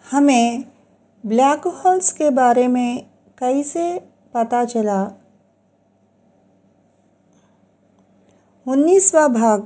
हमें black holes के बारे में कैसे पता चला। 19वां भाग।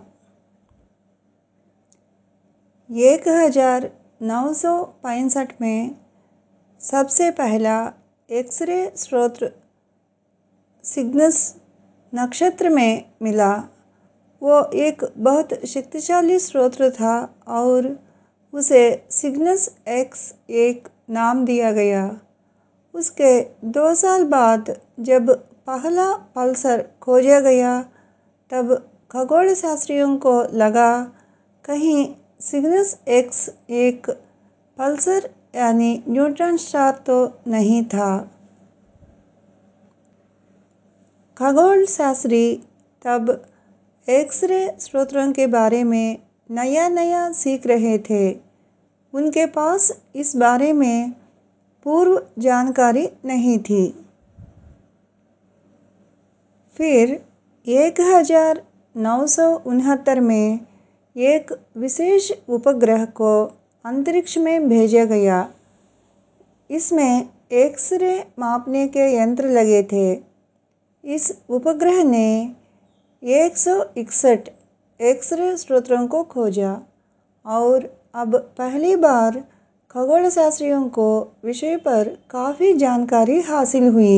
1965 में सबसे पहला एक्स-रे स्रोत सिग्नस नक्षत्र में मिला। वो एक बहुत शक्तिशाली स्रोत था और उसे सिग्नस X1 नाम दिया गया। उसके 2 साल बाद जब पहला पल्सर खोजा गया तब खगोलशास्त्रियों को लगा कहीं सिग्नस X1 पल्सर यानी न्यूट्रॉन स्टार तो नहीं था। खगोलशास्त्री तब एक्स-रे स्रोतों के बारे में नया सीख रहे थे। उनके पास इस बारे में पूर्व जानकारी नहीं थी। फिर 1969 में एक विशेष उपग्रह को अंतरिक्ष में भेजा गया। इसमें एक्स-रे मापने के यंत्र लगे थे। इस उपग्रह ने 161 एक्स-रे स्रोतों को खोजा और अब पहली बार खगोलशास्त्रियों को विषय पर काफ़ी जानकारी हासिल हुई।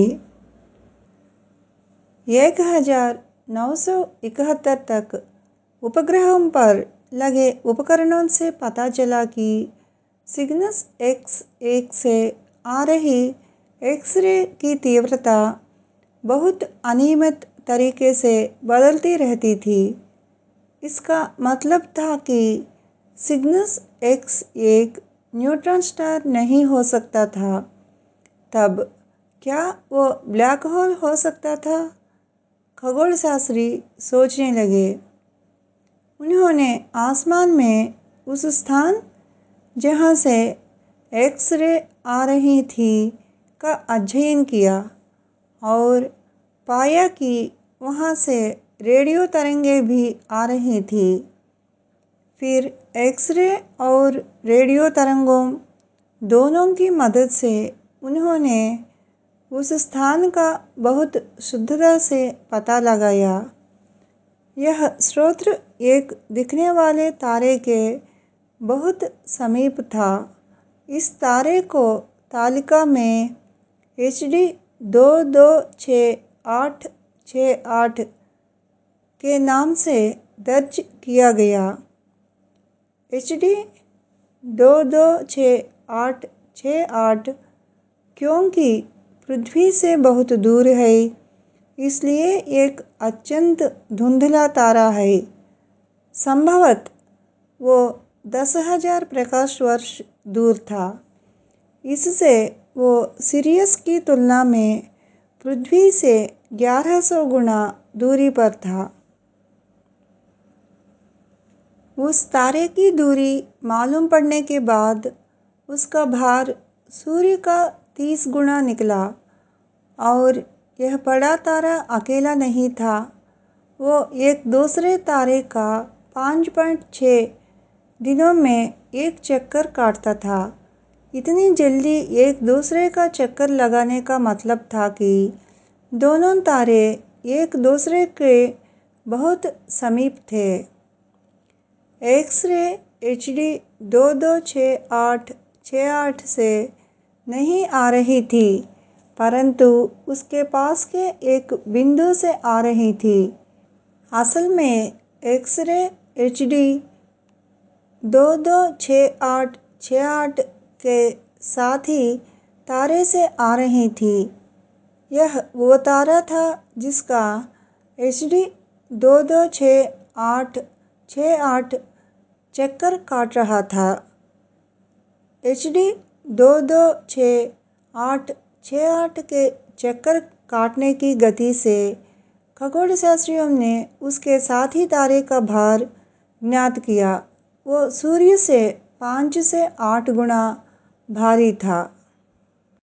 1971 तक उपग्रहों पर लगे उपकरणों से पता चला कि सिग्नस X1 से आ रही एक्स-रे की तीव्रता बहुत अनियमित तरीके से बदलती रहती थी। इसका मतलब था कि सिग्नस X1 न्यूट्रॉन स्टार नहीं हो सकता था। तब क्या वो ब्लैक होल हो सकता था? खगोलशास्त्री सोचने लगे। उन्होंने आसमान में उस स्थान जहाँ से एक्स-रे आ रही थी का अध्ययन किया और पाया कि वहाँ से रेडियो तरंगें भी आ रही थी। फिर एक्स-रे और रेडियो तरंगों दोनों की मदद से उन्होंने उस स्थान का बहुत शुद्धता से पता लगाया। यह स्रोत एक दिखने वाले तारे के बहुत समीप था। इस तारे को तालिका में HD 226868 के नाम से दर्ज किया गया। HD 226868 क्योंकि पृथ्वी से बहुत दूर है, इसलिए एक अत्यंत धुंधला तारा है। संभवतः वो 10,000 प्रकाश वर्ष दूर था। इससे वो सिरियस की तुलना में पृथ्वी से 1100 गुना दूरी पर था। उस तारे की दूरी मालूम पड़ने के बाद उसका भार सूर्य का 30 गुना निकला और यह बड़ा तारा अकेला नहीं था। वो एक दूसरे तारे का 5.6 दिनों में एक चक्कर काटता था। इतनी जल्दी एक दूसरे का चक्कर लगाने का मतलब था कि दोनों तारे एक दूसरे के बहुत समीप थे। एक्स-रे HD 226868 से नहीं आ रही थी, परंतु उसके पास के एक बिंदु से आ रही थी। असल में एक्स-रे HD 226868 के साथ ही तारे से आ रही थी। यह वो तारा था जिसका HD 226868 चक्कर काट रहा था। HD 226868 के चक्कर काटने की गति से खगोलशास्त्रियों ने उसके साथी तारे का भार ज्ञात किया। वो सूर्य से 5 से 8 गुना भारी था।